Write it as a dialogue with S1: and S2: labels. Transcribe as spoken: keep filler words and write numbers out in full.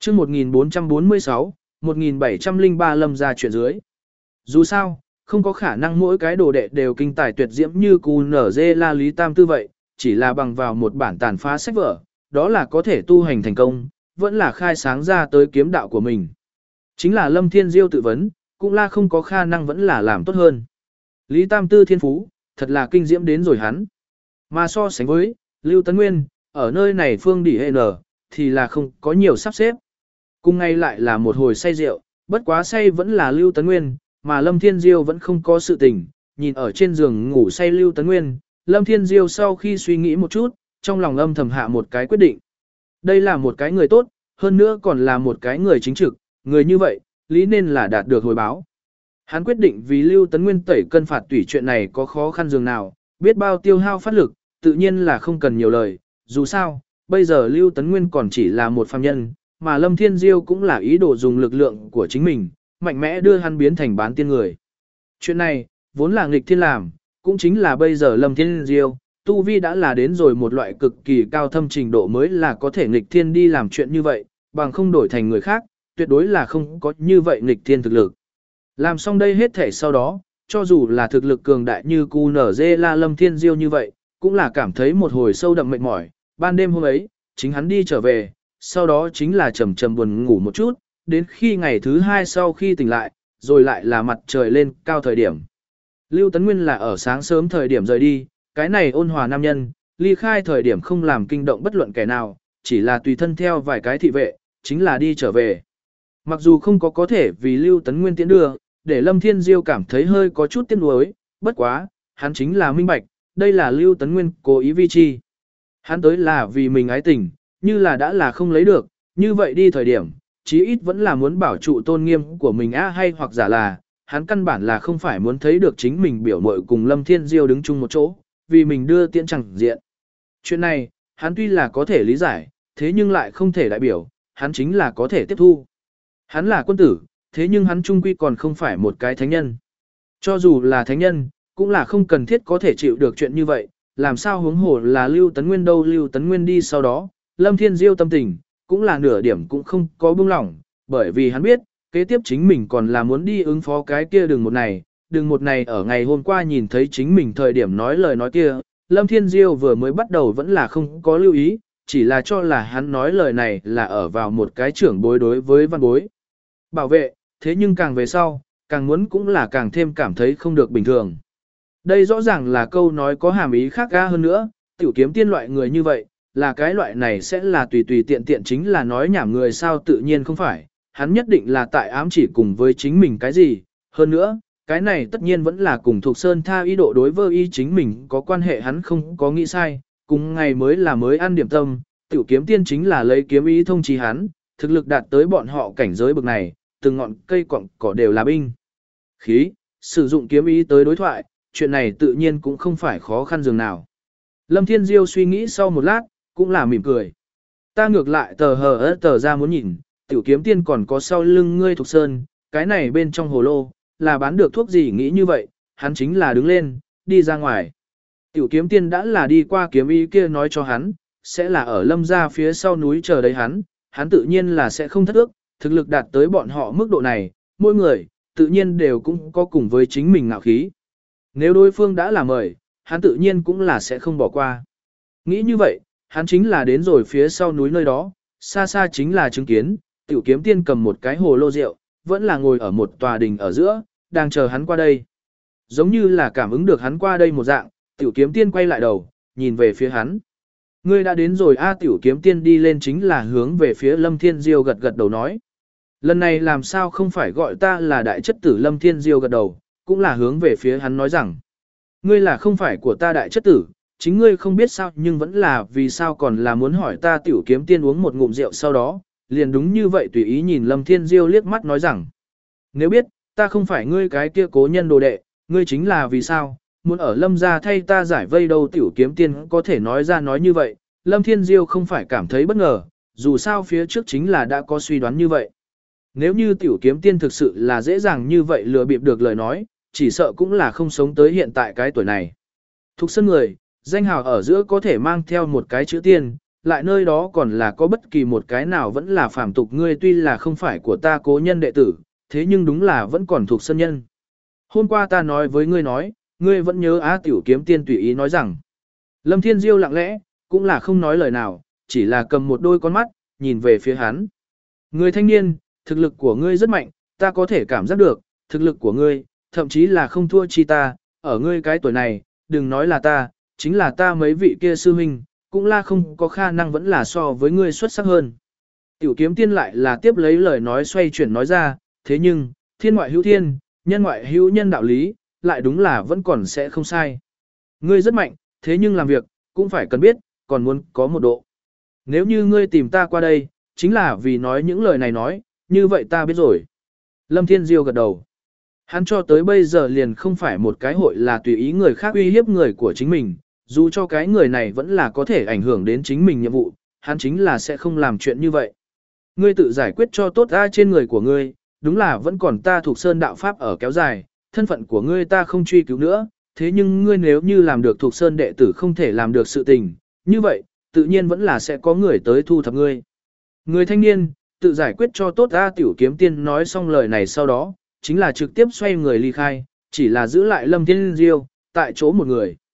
S1: chương một nghìn bốn trăm bốn mươi sáu, một nghìn bảy trăm lẻ ba Lâm gia chuyện dưới. Dù sao, không có khả năng mỗi cái đồ đệ đều kinh tài tuyệt diễm như cù nở dê la Lý Tam Tư vậy, chỉ là bằng vào một bản tàn phá sách vở, đó là có thể tu hành thành công, vẫn là khai sáng ra tới kiếm đạo của mình. Chính là Lâm Thiên Diêu tự vấn, cũng là không có khả năng vẫn là làm tốt hơn. Lý Tam Tư thiên phú, thật là kinh diễm đến rồi hắn. Mà so sánh với, Lưu Tấn Nguyên, ở nơi này phương đỉ hệ nở, thì là không có nhiều sắp xếp. Cùng ngay lại là một hồi say rượu, bất quá say vẫn là Lưu Tấn Nguyên, mà Lâm Thiên Diêu vẫn không có sự tình, nhìn ở trên giường ngủ say Lưu Tấn Nguyên, Lâm Thiên Diêu sau khi suy nghĩ một chút, trong lòng âm thầm hạ một cái quyết định. Đây là một cái người tốt, hơn nữa còn là một cái người chính trực, người như vậy, lý nên là đạt được hồi báo. Hắn quyết định vì Lưu Tấn Nguyên tẩy cân phạt tủy chuyện này có khó khăn dường nào, biết bao tiêu hao phát lực, tự nhiên là không cần nhiều lời, dù sao, bây giờ Lưu Tấn Nguyên còn chỉ là một phàm nhân, mà Lâm Thiên Diêu cũng là ý đồ dùng lực lượng của chính mình, mạnh mẽ đưa hắn biến thành bán tiên người. Chuyện này, vốn là nghịch thiên làm, cũng chính là bây giờ Lâm Thiên Diêu, tu vi đã là đến rồi một loại cực kỳ cao thâm trình độ mới là có thể nghịch thiên đi làm chuyện như vậy, bằng không đổi thành người khác, tuyệt đối là không có như vậy nghịch thiên thực lực. Làm xong đây hết thể sau đó, cho dù là thực lực cường đại như cu nở dê la Lâm Thiên Diêu như vậy, cũng là cảm thấy một hồi sâu đậm mệt mỏi, ban đêm hôm ấy, chính hắn đi trở về, sau đó chính là trầm trầm buồn ngủ một chút, đến khi ngày thứ hai sau khi tỉnh lại, rồi lại là mặt trời lên cao thời điểm. Lưu Tấn Nguyên là ở sáng sớm thời điểm rời đi, cái này ôn hòa nam nhân, ly khai thời điểm không làm kinh động bất luận kẻ nào, chỉ là tùy thân theo vài cái thị vệ, chính là đi trở về. Mặc dù không có có thể vì Lưu Tấn Nguyên tiễn đưa, để Lâm Thiên Diêu cảm thấy hơi có chút tiếc nuối, bất quá, hắn chính là minh bạch, đây là Lưu Tấn Nguyên cố ý vi chi. Hắn tới là vì mình ái tình, như là đã là không lấy được, như vậy đi thời điểm, chí ít vẫn là muốn bảo trụ tôn nghiêm của mình á hay hoặc giả là, hắn căn bản là không phải muốn thấy được chính mình biểu mội cùng Lâm Thiên Diêu đứng chung một chỗ, vì mình đưa tiễn chẳng diện. Chuyện này, hắn tuy là có thể lý giải, thế nhưng lại không thể đại biểu, hắn chính là có thể tiếp thu. Hắn là quân tử, thế nhưng hắn trung quy còn không phải một cái thánh nhân. Cho dù là thánh nhân, cũng là không cần thiết có thể chịu được chuyện như vậy, làm sao huống hồ là Lưu Tấn Nguyên đâu. Lưu Tấn Nguyên đi sau đó, Lâm Thiên Diêu tâm tình, cũng là nửa điểm cũng không có buông lỏng, bởi vì hắn biết, kế tiếp chính mình còn là muốn đi ứng phó cái kia đường một này, đường một này ở ngày hôm qua nhìn thấy chính mình thời điểm nói lời nói kia, Lâm Thiên Diêu vừa mới bắt đầu vẫn là không có lưu ý, chỉ là cho là hắn nói lời này là ở vào một cái trưởng bối đối với văn bối. Bảo vệ, thế nhưng càng về sau, càng muốn cũng là càng thêm cảm thấy không được bình thường. Đây rõ ràng là câu nói có hàm ý khác ga hơn nữa, tiểu kiếm tiên loại người như vậy, là cái loại này sẽ là tùy tùy tiện tiện chính là nói nhảm người sao tự nhiên không phải, hắn nhất định là tại ám chỉ cùng với chính mình cái gì, hơn nữa, cái này tất nhiên vẫn là cùng thuộc Sơn Tha ý độ đối với ý chính mình có quan hệ hắn không có nghĩ sai, cùng ngày mới là mới ăn điểm tâm, tiểu kiếm tiên chính là lấy kiếm ý thông chí hắn, thực lực đạt tới bọn họ cảnh giới bậc này, từng ngọn cây cọng cỏ đều là binh. Khí, sử dụng kiếm ý tới đối thoại, chuyện này tự nhiên cũng không phải khó khăn dường nào. Lâm Thiên Diêu suy nghĩ sau một lát, cũng là mỉm cười. Ta ngược lại tờ hờ ớt tờ ra muốn nhìn, tiểu kiếm tiên còn có sau lưng ngươi thuộc sơn, cái này bên trong hồ lô, là bán được thuốc gì nghĩ như vậy, hắn chính là đứng lên, đi ra ngoài. Tiểu kiếm tiên đã là đi qua kiếm ý kia nói cho hắn, sẽ là ở Lâm gia phía sau núi chờ đấy hắn, hắn tự nhiên là sẽ không thất ước, thực lực đạt tới bọn họ mức độ này, mỗi người, tự nhiên đều cũng có cùng với chính mình ngạo khí. Nếu đối phương đã là mời, hắn tự nhiên cũng là sẽ không bỏ qua. Nghĩ như vậy, hắn chính là đến rồi phía sau núi nơi đó, xa xa chính là chứng kiến, tiểu kiếm tiên cầm một cái hồ lô rượu, vẫn là ngồi ở một tòa đình ở giữa, đang chờ hắn qua đây. Giống như là cảm ứng được hắn qua đây một dạng, tiểu kiếm tiên quay lại đầu, nhìn về phía hắn. Ngươi đã đến rồi a tiểu kiếm tiên đi lên chính là hướng về phía Lâm Thiên Diêu gật gật đầu nói. Lần này làm sao không phải gọi ta là đại chất tử. Lâm Thiên Diêu gật đầu, cũng là hướng về phía hắn nói rằng. Ngươi là không phải của ta đại chất tử, chính ngươi không biết sao nhưng vẫn là vì sao còn là muốn hỏi ta. Tiểu kiếm tiên uống một ngụm rượu sau đó, liền đúng như vậy tùy ý nhìn Lâm Thiên Diêu liếc mắt nói rằng. Nếu biết, ta không phải ngươi cái kia cố nhân đồ đệ, ngươi chính là vì sao, muốn ở Lâm gia thay ta giải vây đâu. Tiểu kiếm tiên có thể nói ra nói như vậy, Lâm Thiên Diêu không phải cảm thấy bất ngờ, dù sao phía trước chính là đã có suy đoán như vậy. Nếu như tiểu kiếm tiên thực sự là dễ dàng như vậy lừa bịp được lời nói, chỉ sợ cũng là không sống tới hiện tại cái tuổi này. Thục sơn người, danh hào ở giữa có thể mang theo một cái chữ tiên, lại nơi đó còn là có bất kỳ một cái nào vẫn là phàm tục ngươi tuy là không phải của ta cố nhân đệ tử, thế nhưng đúng là vẫn còn thuộc sân nhân. Hôm qua ta nói với ngươi nói, ngươi vẫn nhớ Á Tiểu Kiếm Tiên tùy ý nói rằng. Lâm Thiên Diêu lặng lẽ, cũng là không nói lời nào, chỉ là cầm một đôi con mắt, nhìn về phía hắn. Người thanh niên, thực lực của ngươi rất mạnh, ta có thể cảm giác được, thực lực của ngươi, thậm chí là không thua chi ta, ở ngươi cái tuổi này, đừng nói là ta, chính là ta mấy vị kia sư huynh, cũng là không có khả năng vẫn là so với ngươi xuất sắc hơn. Tiểu Kiếm Tiên lại là tiếp lấy lời nói xoay chuyển nói ra, thế nhưng, thiên ngoại hữu thiên, nhân ngoại hữu nhân đạo lý, lại đúng là vẫn còn sẽ không sai. Ngươi rất mạnh, thế nhưng làm việc, cũng phải cần biết, còn muốn có một độ. Nếu như ngươi tìm ta qua đây, chính là vì nói những lời này nói, như vậy ta biết rồi. Lâm Thiên Diêu gật đầu. Hắn cho tới bây giờ liền không phải một cái hội là tùy ý người khác uy hiếp người của chính mình, dù cho cái người này vẫn là có thể ảnh hưởng đến chính mình nhiệm vụ, hắn chính là sẽ không làm chuyện như vậy. Ngươi tự giải quyết cho tốt ra trên người của ngươi, đúng là vẫn còn ta thuộc sơn đạo pháp ở kéo dài, thân phận của ngươi ta không truy cứu nữa, thế nhưng ngươi nếu như làm được thuộc sơn đệ tử không thể làm được sự tình, như vậy, tự nhiên vẫn là sẽ có người tới thu thập ngươi. Người thanh niên, tự giải quyết cho tốt ra Tiểu Kiếm Tiên nói xong lời này sau đó, chính là trực tiếp xoay người ly khai, chỉ là giữ lại Lâm Thiên Diêu, tại chỗ một người.